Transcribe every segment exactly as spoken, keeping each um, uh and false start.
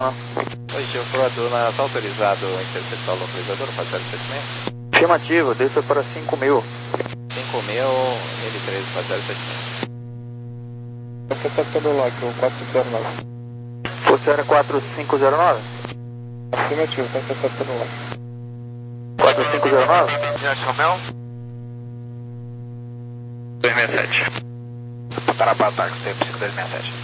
Positivo pro Aduna, está autorizado interceptar o localizador, fazer o setenta? Afirmativo, desça para cinco mil. cinco mil, L treze, fazer o setenta. Interceptando o lock, o quatro cinco zero nove. Força Aérea quatro cinco zero nove? Afirmativo, está interceptando o lock. quatro cinco zero nove? Jet Romeo. dois seis sete. Para para ataque, tempo cinco dois seis sete.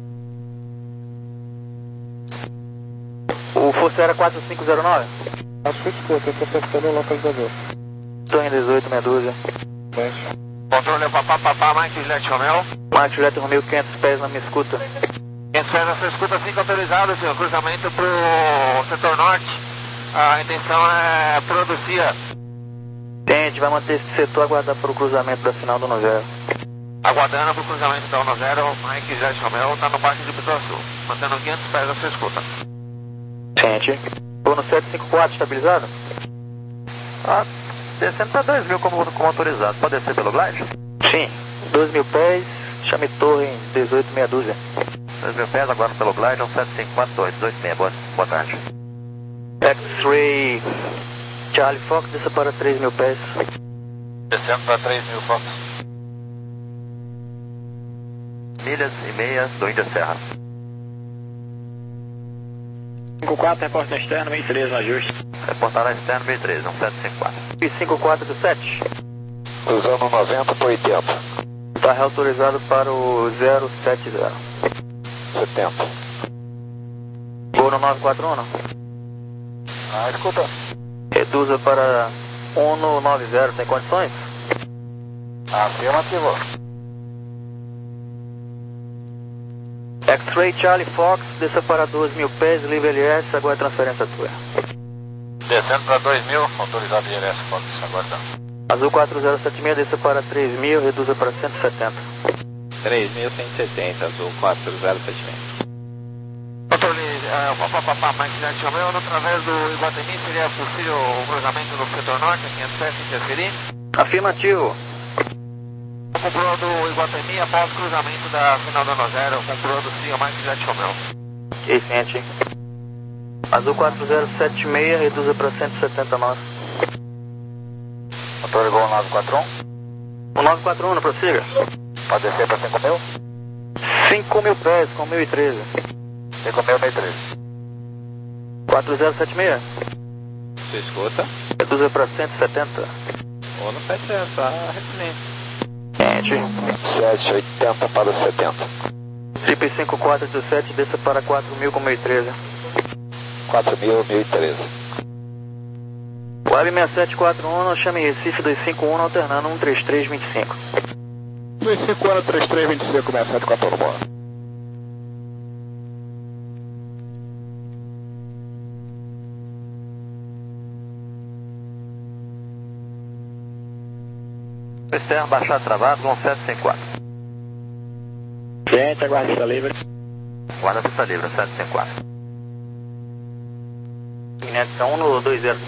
O Força Aérea quatro cinco zero nove? Acho que escuta, interceptando o localizador. Torre dezoito, meia dúzia. Beijo. Controle papá, papá, Mike Jet Romeo. Mike Juliette Romeo, quinhentos pés, não me escuta. quinhentos pés na sua escuta, cinco autorizado, senhor. Cruzamento pro setor norte. A intenção é produzir. Tente, vai manter esse setor, aguardar para o cruzamento da final do ano zero. Aguardando pro cruzamento da ano zero, Mike Jet Romeo está no baixo de Pituaçu. Mantendo quinhentos pés na sua escuta. Tente. Vou no sete cinco quatro, estabilizado? Ah, descendo para dois mil como, como autorizado. Pode descer pelo glide? Sim. dois mil pés, chame torre em dezoito, meia dúzia. dois mil pés, agora pelo glide, um sete cinco quatro dois, dezoito seis. Boa, boa tarde. X-Ray Charlie Fox, desça para três mil pés. Descendo para três mil Fox. Milhas e meias do Índia Serra. cinco quatro, reporte externo, mil e treze no ajuste. Reportar na externa mil e treze, um sete cinco quatro. E cinco quatro do sete? Cruzando noventa por oitenta. Está reautorizado para o zero sete zero. setenta. Vou no nove quatro um. Ah, escuta. Reduza para um no nove zero, tem condições? Afirmativo. X-Ray Charlie Fox, desça para dois mil pés, livre L S, agora transferência tua. Descendo para dois mil, autorizado I L S Fox, aguardando. Azul quatro zero sete seis, desça para três mil, reduza para cento e setenta. três mil cento e setenta, azul quatro zero sete seis. Controle, uh, papá, papá, Mike Jet Romeo, através do Iguatemi, seria possível o cruzamento no setor norte, aqui em Sete, interferir? Afirmativo. Comprando o Iguatemi após o cruzamento da final do ano zero, comprando sim o Mike Jet Romeo. Ok, sente. Azul quatro zero sete seis, reduza para cento e setenta e nove. Motor igual nove quatro um. O nove quatro um, não prossiga? Pode descer para cinco mil? cinco mil pés, com mil e treze. cinco mil, mil e treze. quatro zero sete seis, Você escuta? reduza para cento e setenta. Ou no sete zero, tá refinente. Sente. sete oitenta para setenta. Trip cinco quatro oito sete, desça para quatro mil com mil e treze. quatro mil, mil e treze. Web seis sete quatro um, chame Recife dois cinco um, alternando um três três dois cinco. dois cinco um, três três dois cinco, seis sete quatro um, bora. Externo, baixado travado, um sete cinco quatro. Gente, aguarde está livre. Guarda pista livre, um sete cinco quatro. Inédita um no dois zero.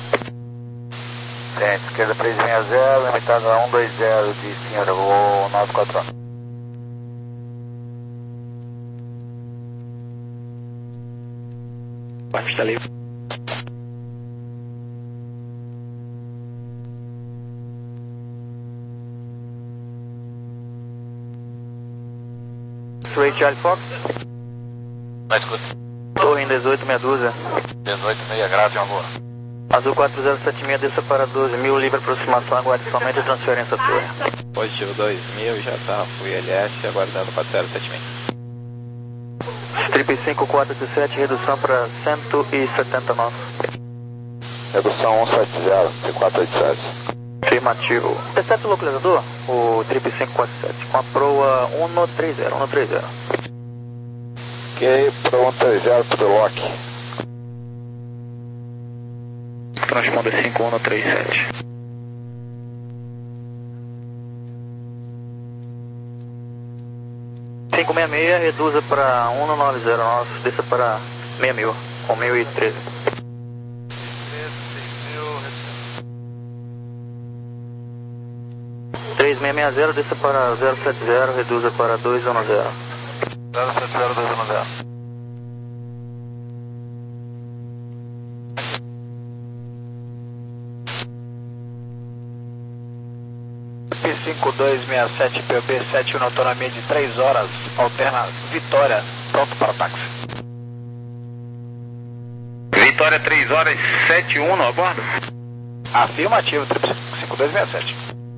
Gente, esquerda três seis zero, limitada um dois zero de senhora, vou nove quatro um. Aguarde está livre. Ray Charlie Fox, Vai, escuta. torre em dezoito, meia dúzia. dezoito, meia grave, amor. Azul quatro zero sete seis, desça para doze mil, livre aproximação, aguarde somente a transferência torre. Positivo dois mil, já tá, fui L S, aguardando quatro zero sete seis. Strip cinco quatro oito sete, redução para cento e setenta e nove. Redução cento e setenta, de quatro oito sete. Afirmativo. Intercepta o localizador, o Trip cinco quatro sete, com a proa um no três zero, um no três zero. Ok, pronto, três zero para o lock. Transponder cinco um no três sete. cinco seis seis, reduza para um no nove zero nove, desça para seis mil, com mil e treze. três seis seis zero, desça para zero sete zero, reduza para dois um zero. zero sete zero dois um zero. cinco dois seis sete P B sete um, autonomia de três horas, alterna Vitória, pronto para táxi. Vitória três horas sete um a bordo? Afirmativo, triplo cinco dois seis sete.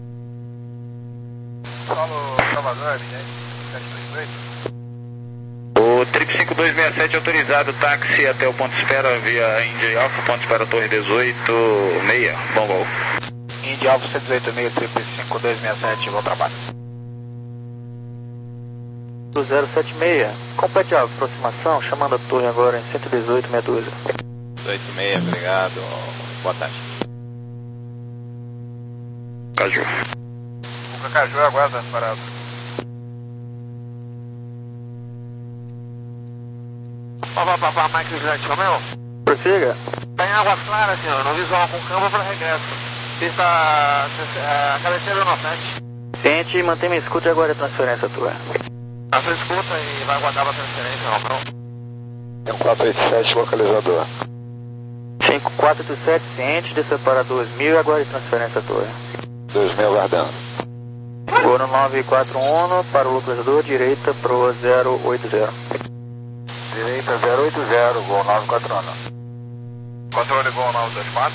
Solo Salvador, sete dois oito. O triplo cinco dois seis sete autorizado, táxi até o ponto de espera via Indy Alpha, ponto de espera Torre dezoito seis, bom voo. Indy Alpha cento e dezoito seis, triplo cinco dois seis sete, bom trabalho. Do zero sete seis, complete a aproximação, chamando a torre agora em cento e dezoito, meia dúzia. dezoito seis, obrigado, boa tarde. Caju. O Caju aguarda parado. Papá, papá, Mike Juliette Romeo. Prossiga. Está em águas claras, senhor, no visual com câmbio para regresso. Pista a cabeceira no sete. Sente e mantenha a escuta e aguarde a transferência tua. A sua escuta e vai aguardar a transferência, Romeo. Tem um quatro oito sete localizador. cinco quatro oito sete, ciente, desça para dois mil e aguarde a transferência tua. dois mil aguardando. Vou no nove quatro um para o localizador, direita pro zero oito zero. Direita zero oito zero, voo nove quatro um. Controle voo nove dois quatro.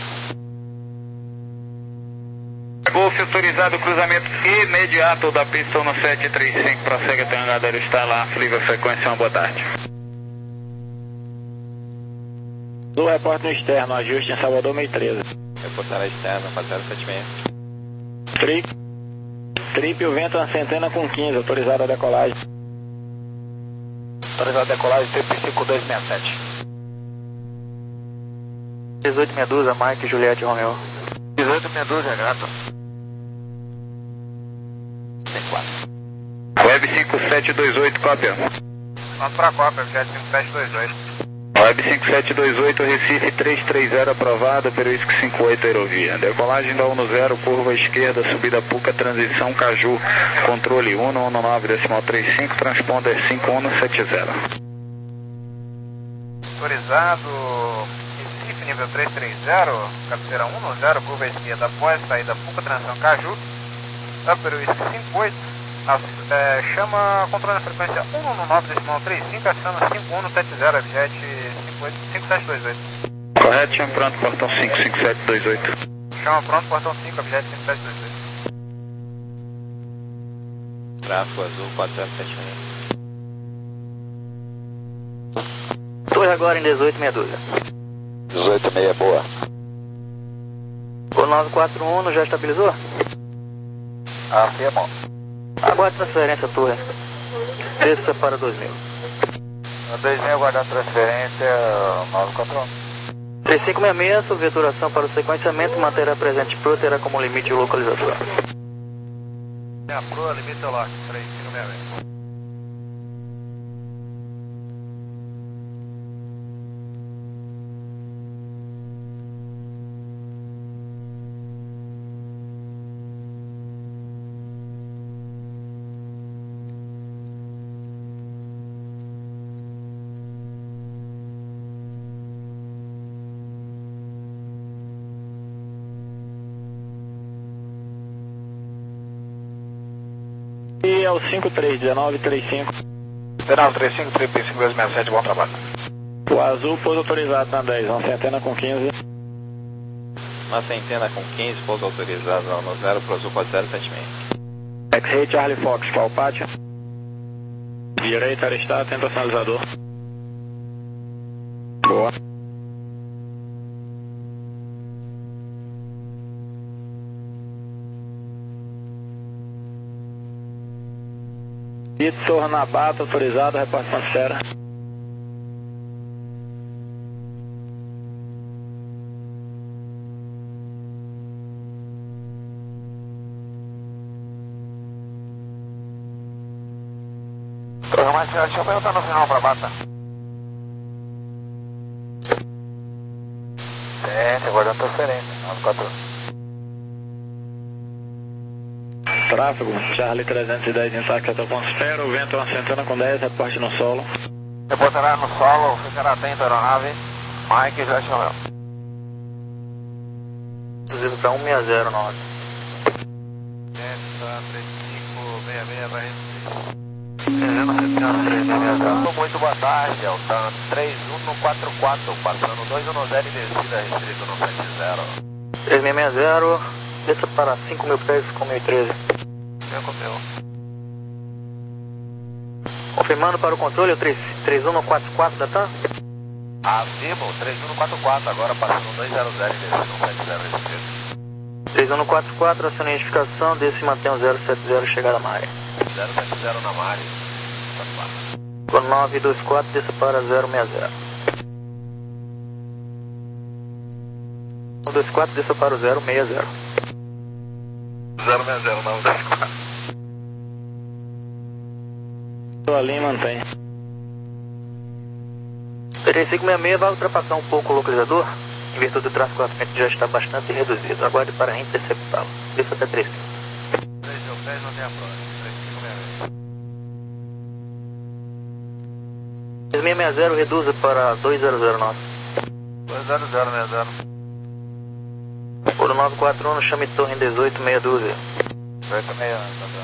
Golf autorizado, cruzamento imediato da pista no sete três cinco, prossegue até o hangar da Aerostar, livre frequência, uma boa tarde. Do repórter no externo, ajuste em Salvador meio treze. Reportar externo, quatro zero sete seis. Trip, trip o vento na centena com quinze, autorizado a decolagem. Autorizado a decolagem, triplo cinco dois seis sete. dezoito meia dúzia, Mike Juliette Romeo. dezoito meia dúzia, grato. Web cinco sete dois oito, cópia. Vamos para a cópia, jet cinco sete dois oito. Web cinco sete dois oito, Recife três três zero aprovado, Peruísco cinco oito Aerovia. Decolagem da um no zero, curva esquerda, subida Puca, transição Caju, controle um um nove decimal trinta e cinco, transponder cinco um sete zero. Autorizado, Recife nível três três zero, cabeceira um no zero, curva esquerda após saída Puca, transição Caju, da Peruísco cinco oito. É, chama controle na frequência um um nove decimal trinta e cinco, aciona cinco um sete zero, jet cinco sete dois oito. Correto, chama pronto, portão cinco cinco sete dois oito. Chama pronto, portão cinco, jet cinco sete dois oito. Tráfego azul quatro zero sete um. Torre agora em dezoito meia dúzia. dezoito seis é boa. O nove quatro um já estabilizou? Afirmou. Aguarde transferência, torre. Desça para dois mil. dois mil aguardando transferência, nove quatro um. três cinco seis seis, sua viaturação para o sequenciamento, manterá presente Pro, terá como limite o localizador. É a Pro, limite o lock, três cinco seis seis. E é o cinco três um nove três cinco. nove três cinco, triplo cinco dois seis sete, bom trabalho. O azul, pouso autorizado na dez, uma centena com quinze. Uma centena com quinze, pouso autorizado no zero, pro azul quatro zero sete seis. X-Ray Charlie Fox, qual pátio? Direita, Aristar, atento ao sinalizador. Boa. Vitor Nabata, autorizado, repórter Pantera. Torre mais senhor, deixa eu perguntar no final para Bata. Ciente, aguardando transferência, nove quatro um. Tráfego, Charlie trezentos e dez, intacto até o ponto espera, o vento é uma centena com dez, reporte no solo. Reportará no solo, ficará atento à aeronave. Mike já chamou. Reduzido para um seis zero nove. Essa três cinco seis seis vai receber. Muito boa tarde, Altan três um quatro quatro, passando dois um zero e descida restrito no sete zero. três seis seis zero, desça para cinco mil pés com mil e treze. Meu confirmo. Confirmando para o controle, o três um quatro quatro da TAM? Afirmo, três um quatro quatro, agora passando dois zero zero e descida no sete zero restrito. três um quatro quatro, aciona a identificação, desce e mantém o zero sete zero, chegada na área. zero sete zero na Mari. Com nove dois quatro, desça para zero seis zero. nove dois quatro, desça para o zero seis zero. zero seis zero, nove dois quatro. Estou ali, mantém. três cinco seis seis vai ultrapassar um pouco o localizador, em virtude do tráfego à frente já está bastante reduzido. Aguarde para interceptá-lo. Desça até três cinco. três mil pés não tem a prova. três cinco seis seis. três seis seis zero, reduza para dois zero zero nove. dois zero zero seis zero. Por nove quatro um, chame torre em dezoito, meia dúzia. oito seis seis,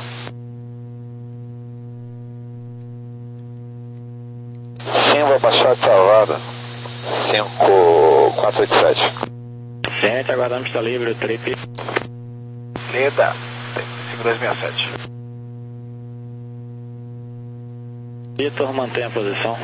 Sim, vai baixar de salvada. cinco quatro oito sete. Gente, aguardamos, está livre o trip. Leda, cinco dois seis sete. Vitor, mantém a posição.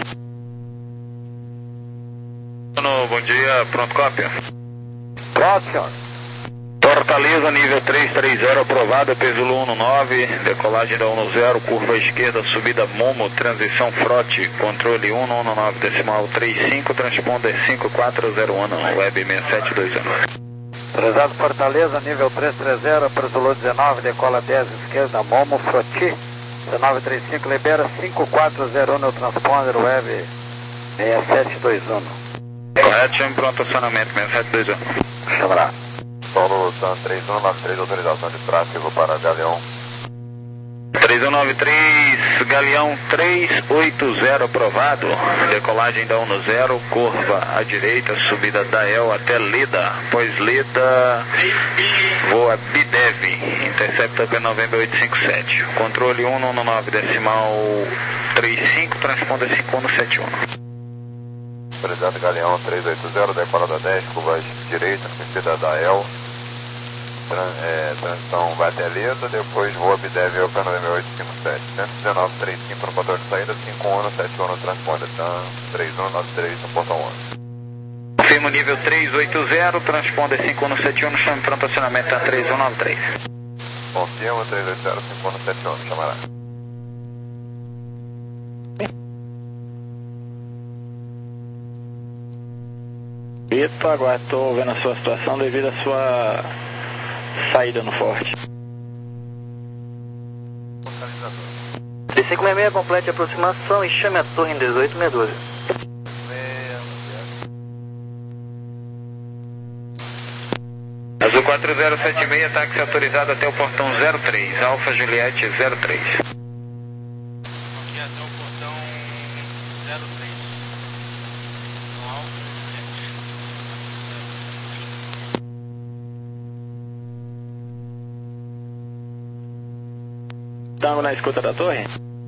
Bom dia, pronto, cópia. Pronto, senhor. Fortaleza, nível três três zero, aprovada, peso um nove, decolagem da um zero, curva esquerda, subida Momo, transição Frote, controle um nove, decimal três cinco, transponder cinco quatro zero um, web seis sete dois um. Prezado Fortaleza, nível três três zero, presolou dezenove, decola dez, esquerda, Momo, Froti, dezenove trinta e cinco, libera cinco quatro zero um, no transponder, web seis sete dois um. Correto, chame pronto acionamento, seis sete dois um. Chamará. Paulo San três um nove três, autorização de tráfego para Galeão. três um nove três, Galeão três oito zero, aprovado, decolagem da um zero, curva à direita, subida da El até Leda, após Leda, voa Bidev, intercepta P nove oito cinco sete, controle um nove, decimal três cinco, transponder cinco um sete um. Prezado Galeão três oito zero, decolada dez, curva direita, subida da El. Tran, é, transição vai até Leda, depois voa Bidev ao P nove oito cinco sete. cento e dezenove trinta e cinco no controle de saída, cinco um sete um no transponder. Então, três um nove três no portão onze. Confirmo nível três oito zero, transponder cinco um sete um, chame pronto acionamento a três um nove três. Confirma três oito zero, cinco um sete um, chamará. Vitor, agora estou vendo a sua situação devido à sua saída no forte. três cinco seis seis, complete a aproximação e chame a torre em dezoito, meia dúzia. Azul quatro zero sete seis, táxi autorizado até o portão zero três, Alfa Juliette zero três. Aqui até o portão zero três. Tango na escuta da torre?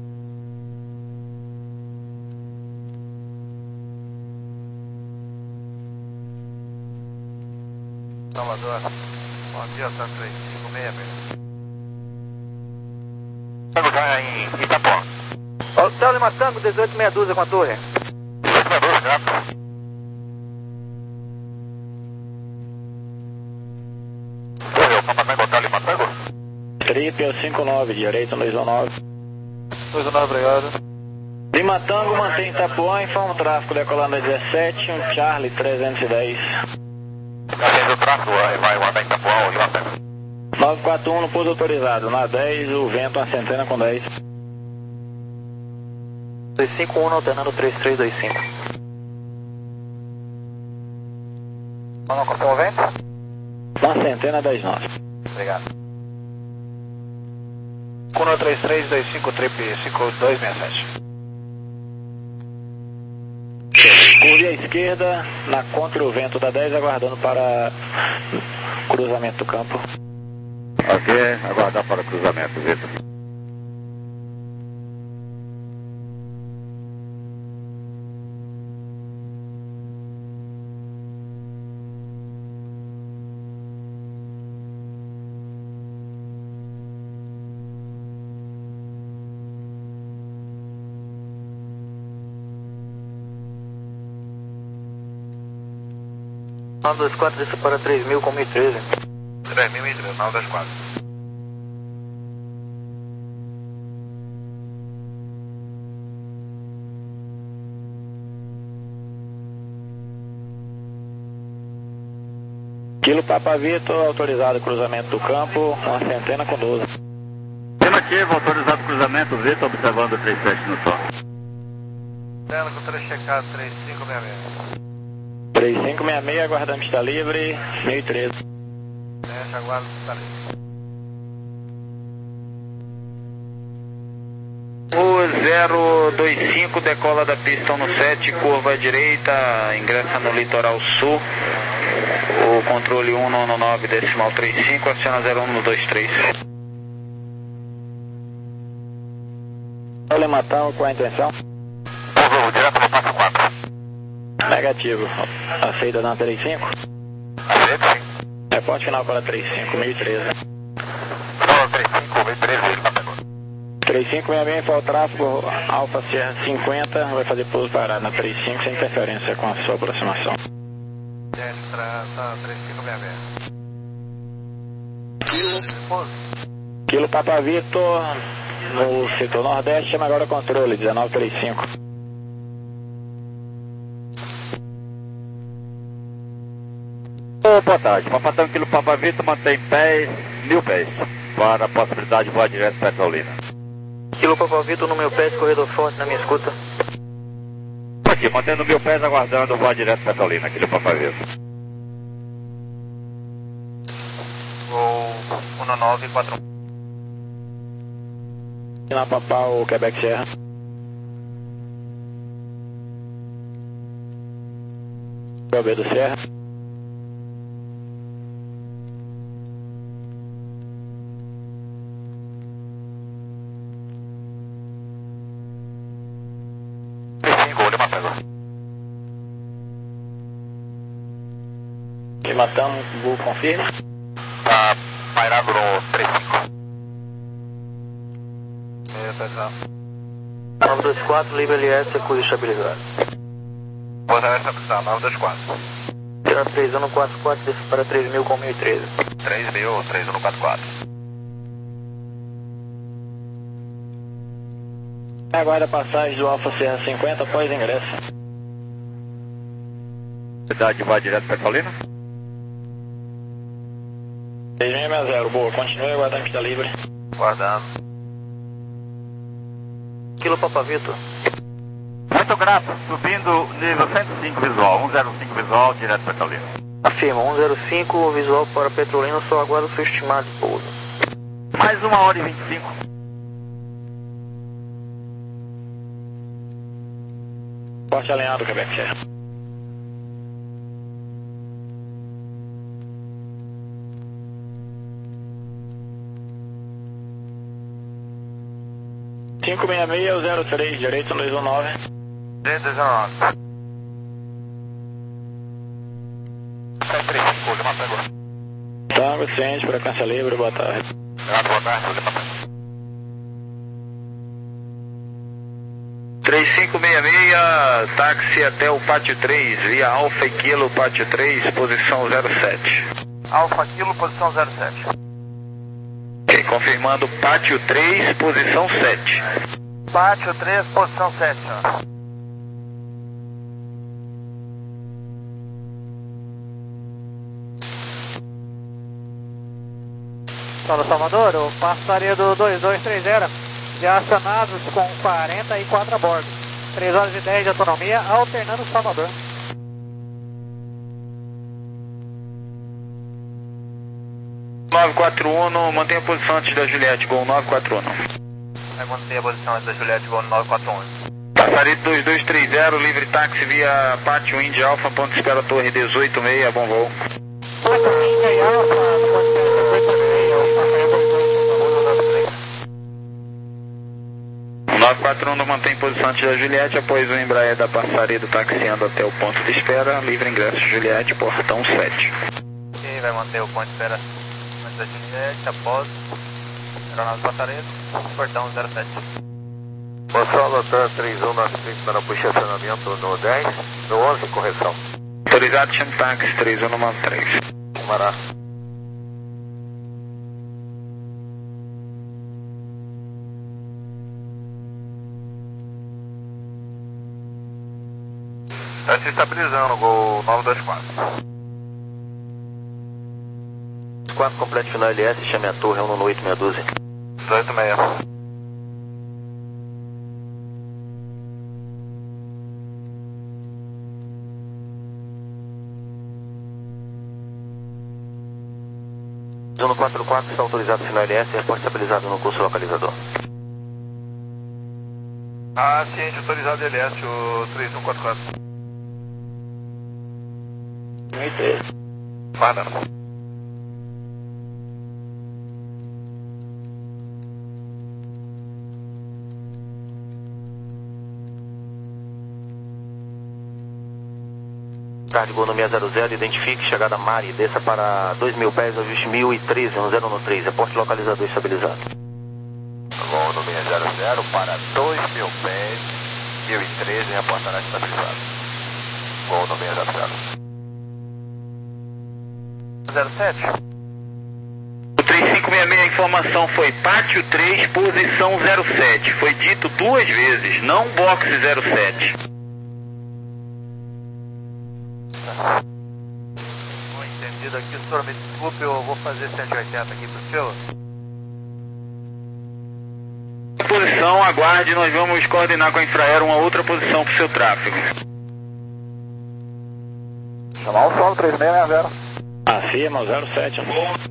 Salvador. Bom dia, Santa três cinco seis seis. Tango vai em Itapuã. Hotel Lima Tango, dezoito, meia dúzia com a torre. dois gato. Correu, comandante Hotel Lima Tango? Trip cinco nove, direito dois um nove. dois um nove, obrigado. Lima Tango, mantém Itapuã, informa o tráfego decolando a dezessete, um Charlie trezentos e dez. Atende o tráfego, vai mandar em Itapuã ou Lima Tango? nove quatro um no pouso autorizado, na dez, o vento uma centena com dez. dois cinco um, alternando três três dois cinco. Não confirma o vento? Uma centena dez nove. Obrigado. Cuno três três dois cinco, trip cinco dois seis sete. Curve à esquerda, na contra o vento da dez, aguardando para cruzamento do campo. Ok, aguardar para o cruzamento, Vitor. nove dois quatro, desça para três mil com mil e treze. três mil e treze, nove dois quatro. Kilo Papa Vitor, autorizado cruzamento do campo, uma centena com doze. Afirmativo, autorizado cruzamento, Vitor, observando o três sete no som. Dela, controle checado, três cinco seis seis. três cinco seis seis, aguardando está livre, mil e treze. Deixa, aguardo, está livre. O zero dois cinco decola da pista no sete, curva à direita, ingressa no litoral sul. O controle um nove nove decimal trinta e cinco, aciona zero um dois três. Olha, Matão, qual a intenção? Vou direto no passo quatro. Negativo. Aceita na trinta e cinco? Aceito, sim. Reporte final para trinta e cinco, mil e treze. Não, trinta e cinco, mil e treze, ele tá pegando. trinta e cinco seis seis, foi o tráfego Alfa Sierra cinquenta, vai fazer pouso parado na trinta e cinco sem interferência com a sua aproximação. Extra, tá, três cinco seis seis. Kilo Papa Vitor, no setor nordeste, chama agora controle, dezenove trinta e cinco. Oh, boa tarde, Papatão Kilo Papa Vitor mantém pés, mil pés, para a possibilidade de voar direto para Petrolina. Kilo Papa Vitor no meu pé, corredor forte na minha escuta. Aqui, mantendo mil pés, aguardando voar direto para Petrolina, Kilo Papa Vitor. Gol um nove quatro um. Na Papau, Quebec Sierra. B do Sierra. Que matamos, Gol confirma. Tá pairado no trinta e cinco. Meia pessoal. nove dois quatro, livre L S, cuide estabilizado. Vou dar essa pessoal, nove dois quatro. Será três um quatro quatro, desça para três mil com mil e treze. três mil, três um quatro quatro. Aguarda a passagem do Alfa Sierra cinquenta após ingresso. Cidade vai direto para Petrolina? seis seis seis zero, boa, continue aguardando que está livre. Guardando. Kilo Papa Vitor. Muito grato, subindo nível cento e cinco visual, cento e cinco visual, direto para Petrolina. Afirma, cento e cinco visual para Petrolina, só aguardo o seu estimado de pouso. Mais uma hora e vinte e cinco. Porte alinhado, Quebec Sierra. cinco seis seis zero três, direito dois um nove. Direito dois um nove. três cinco, Lima pegou. Tango, ciente, frequência livre, boa tarde. Boa tarde, Lima pegou. três cinco seis seis, táxi até o pátio três, via Alfa e Kilo, pátio três, posição zero sete. Alfa Kilo, posição zero sete. Ok, confirmando pátio três, posição sete. Pátio três, posição sete. Paulo Salvador, o passaria do dois dois três zero, já acionados com quarenta e quatro a bordo. três horas e dez de autonomia, alternando Salvador. nove quatro um, mantenha a posição antes da Juliette, Gol nove quatro um. Vai manter a posição antes da Juliette, Gol nove quatro um. Passarito dois dois três zero, livre táxi via Pátio Indy Alfa, ponto de espera Torre dezoito seis, bom voo. Pátio Indy Alfa, ponto de espera Torre dezoito seis, quatro um mantém posição antes da Juliette, após o Embraer da Passaredo taxiando até o ponto de espera, livre ingresso Juliette, portão sete. Ok, vai manter o ponto de espera antes da Juliette, após aeronave Passaredo, portão zero sete. Gonçalo, tá três um nove cinco para o estacionamento no dez, no onze, correção. Autorizado, chama táxi três um nove três. Mará. Está se estabilizando, Gol nove dois quatro. quatro completo final L S, chame a torre, um no oito meia dúzia. dezoito seis. um quatro quatro, está autorizado final L S, reporte estabilizado no curso localizador. Ah, ciente, autorizado L S, o três um quatro quatro. Guarda. Tarde, gol no seis zero zero, identifique, chegada Mari, desça para dois mil pés, ajuste mil e treze, um zero um três, reporte localizador estabilizado. Gol no seis zero zero para dois mil pés, mil e treze, reportará estabilizado. Gol no seis zero zero. zero sete. O três cinco seis seis, a informação foi pátio três, posição zero sete. Foi dito duas vezes, não box zero sete. Bom, entendido aqui, senhor, me desculpe, eu vou fazer cento e oitenta aqui pro senhor. Posição, aguarde, nós vamos coordenar com a Infraero uma outra posição para o seu tráfego. Chamar o solo três seis seis zero. Afirma, zero sete.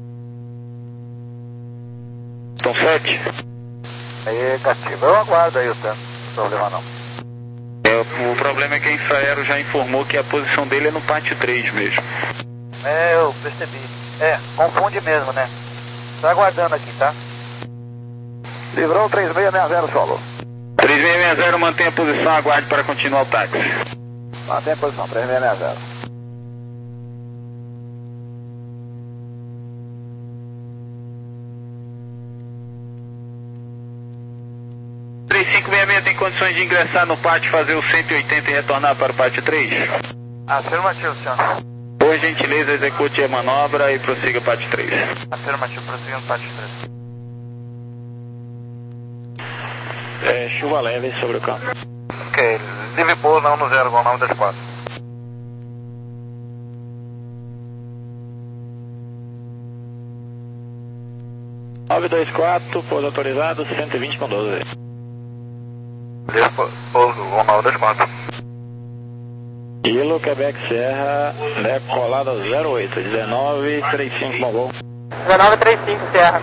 Então sete. Aí, cativo, eu aguardo aí o tempo, não tem problema não. É, o problema é que a Infraero já informou que a posição dele é no pátio três mesmo. É, eu percebi. É, confunde mesmo, né? Tô aguardando aqui, tá? Livrou três seis seis zero, solo. três seis seis zero, mantém a posição, aguarde para continuar o táxi. Mantém a posição, três seis seis zero. três cinco seis seis tem condições de ingressar no pátio, fazer o cento e oitenta e retornar para o pátio três? Afirmativo, senhor. Por gentileza, execute a manobra e prossiga pátio três. Afirmativo, prosseguindo pátio três. É, chuva leve sobre o campo. Ok, livre pouso na um no zero, Gol nove dois quatro. nove dois quatro, pouso autorizado, cento e vinte com doze. Livre pouso, Gol nove dois quatro. Kilo, Quebec Serra, decolada zero oito, dezenove trinta e cinco, bom voo. dezenove trinta e cinco, Serra.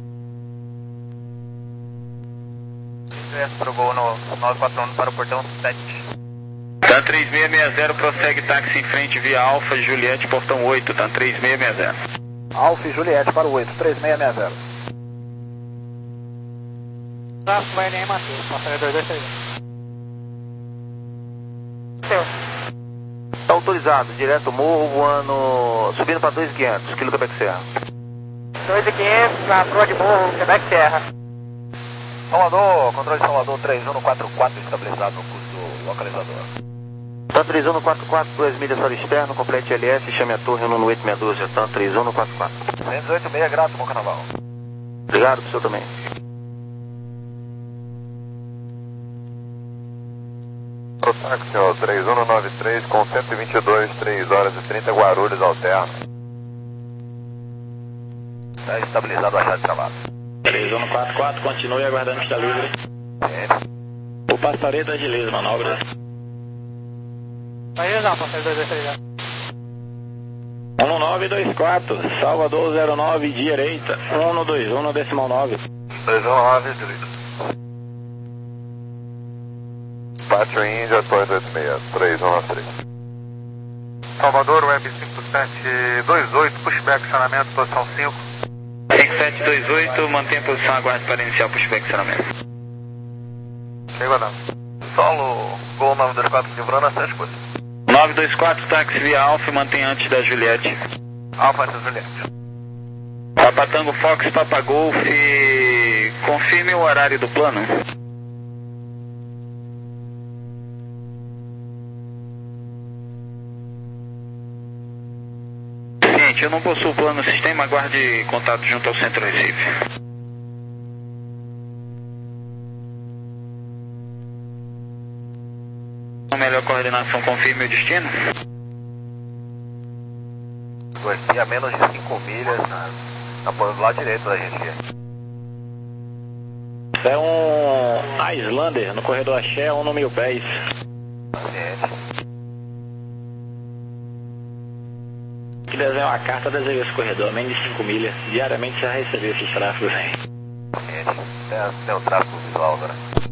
Ingresso para o Gol no nove quatro um para o portão sete. TAM três seis seis zero, prossegue táxi em frente via Alfa, Juliette, portão oito, TAM três seis seis zero. Alfa e Juliette para o oito, três seis seis zero. Tráfego vai nem Matheus, passaria dois dois três. Seu. Está autorizado, direto morro, voando, subindo para dois mil e quinhentos, quilo Quebec Serra. dois mil e quinhentos, na Crua de Morro, Quebec Serra. Salvador, controle de Salvador, três um quatro quatro, estabilizado no curso localizador. TAM três um quatro quatro, duas milhas para o externo, complete L S, chame a torre, um no oito meia dúzia, TAM três um quatro quatro. duzentos e oito seis, grato, bom carnaval. Obrigado, pro senhor também. Pro táxi, senhor, três um nove três com cento e vinte e dois, três horas e trinta, Guarulhos alterno. Está estabilizado a chave de trabalho. três um quatro quatro, continue aguardando que está livre. É. O Passaredo agiliza manobra. Vai rezar, passaria dois dois três. um nove dois quatro, Salvador zero nove, direita, um dois um, decimal nove. dois um nove, direito. Pátio Índia, dois oito seis, três um nove três. Salvador, Web cinco sete dois oito, pushback, acionamento, posição cinco. cinco sete dois oito, mantém a posição, aguarde para iniciar o pushback acionamento. Chegou não. Solo, Gol nove dois quatro livrando a sete coisas. nove dois quatro, táxi via Alfa e mantém antes da Juliette. Alfa antes da Juliette. Papa Tango Fox, Papa Golf, confirme o horário do plano. Gente, eu não possuo plano no sistema, aguarde contato junto ao Centro Recife. Melhor coordenação, confirme o destino. Aqui a menos de cinco milhas, na, na, do lado direito da gente aqui. É um Islander no corredor Axé, um no mil pés. Paciente. Que desenha uma carta, desenha esse corredor, menos de cinco milhas. Diariamente você vai receber esses tráfegos aí. Paciente. Tem, tem o tráfego visual agora.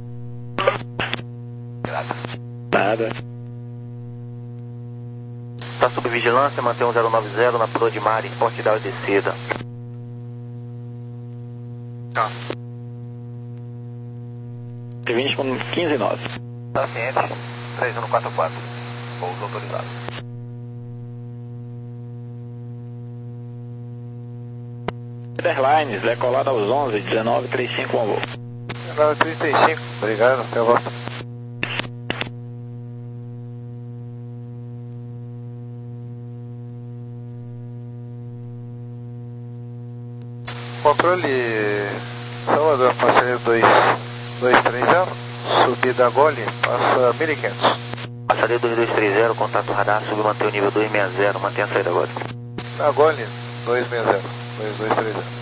Graças. Nada. Está sob vigilância, mantém um zero nove zero na Proa de Mar, esporte da descida. Tá. vinte com quinze e nove. Paciente, três um quatro quatro. Pouso autorizado. Airlines, decolado aos onze, dezenove trinta e cinco, um voo. dezenove trinta e cinco, obrigado, até a volta. Controle Salvador, passageiro dois dois três zero, subida Gole, passa mil e quinhentos. Passageiro dois dois três zero, contato radar, sub, mantém o nível dois seis zero, mantém a saída agora. Na Gole, dois seis zero, dois dois três zero.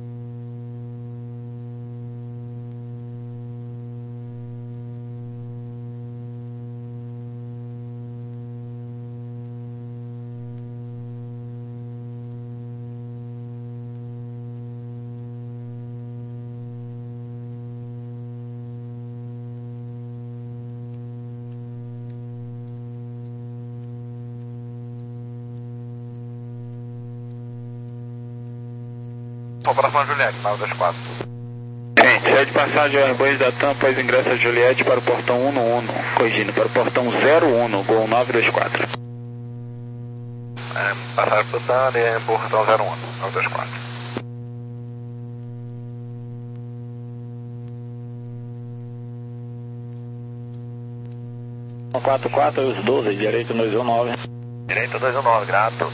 Operação Juliette, nove dois quatro. Gente, é de passagem Airbus da TAM, após ingresso a Juliette para o portão um um um, corrigindo, para o portão zero um, Gol nove dois quatro. É, passagem para o TAM, é portão zero um, nove dois quatro. quatro quatro, os doze, direito dois um nove. Direito dois um nove, grato.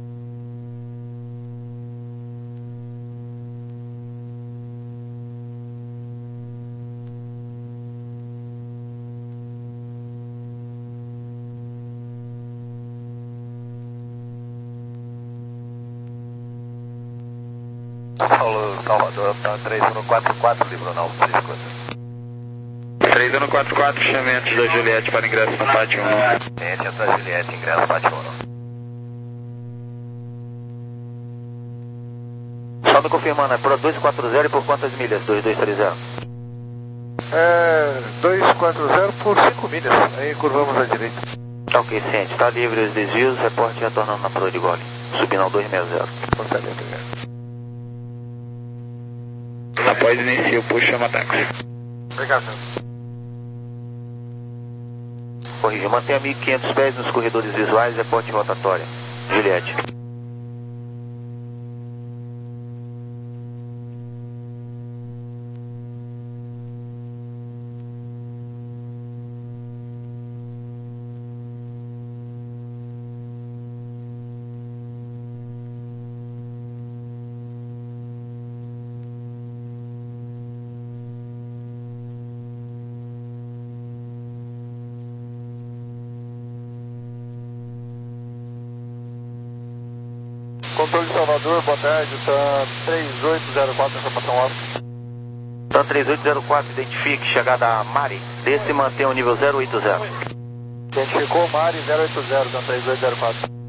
Paulo Salvador, três um quatro quatro, livro não, seis coisas. três um quatro quatro, chame antes da Juliette para ingresso no pátio um. Gente, entra a Juliette, ingresso pátio um. Só me confirmando, é por dois quatro zero e por quantas milhas? dois dois três zero. É, dois quatro zero por cinco milhas, aí curvamos à direita. Tá ok, ciente, está livre os desvios, reporte retornando na Proa de Gole. Subindo ao dois seis zero. Portaria, obrigado. Após inicio, puxa, chama táxi. Obrigado, senhor. Corrija, mantenha mil e quinhentos pés nos corredores visuais, reporte rotatória. Juliette. Controle de Salvador, boa tarde, tá três oito zero quatro, informação off. Tá três oito zero quatro, identifique, chegada a Mari, desce e mantenha o nível zero oito zero. Identificou Mari zero oito zero, tá três oito zero quatro.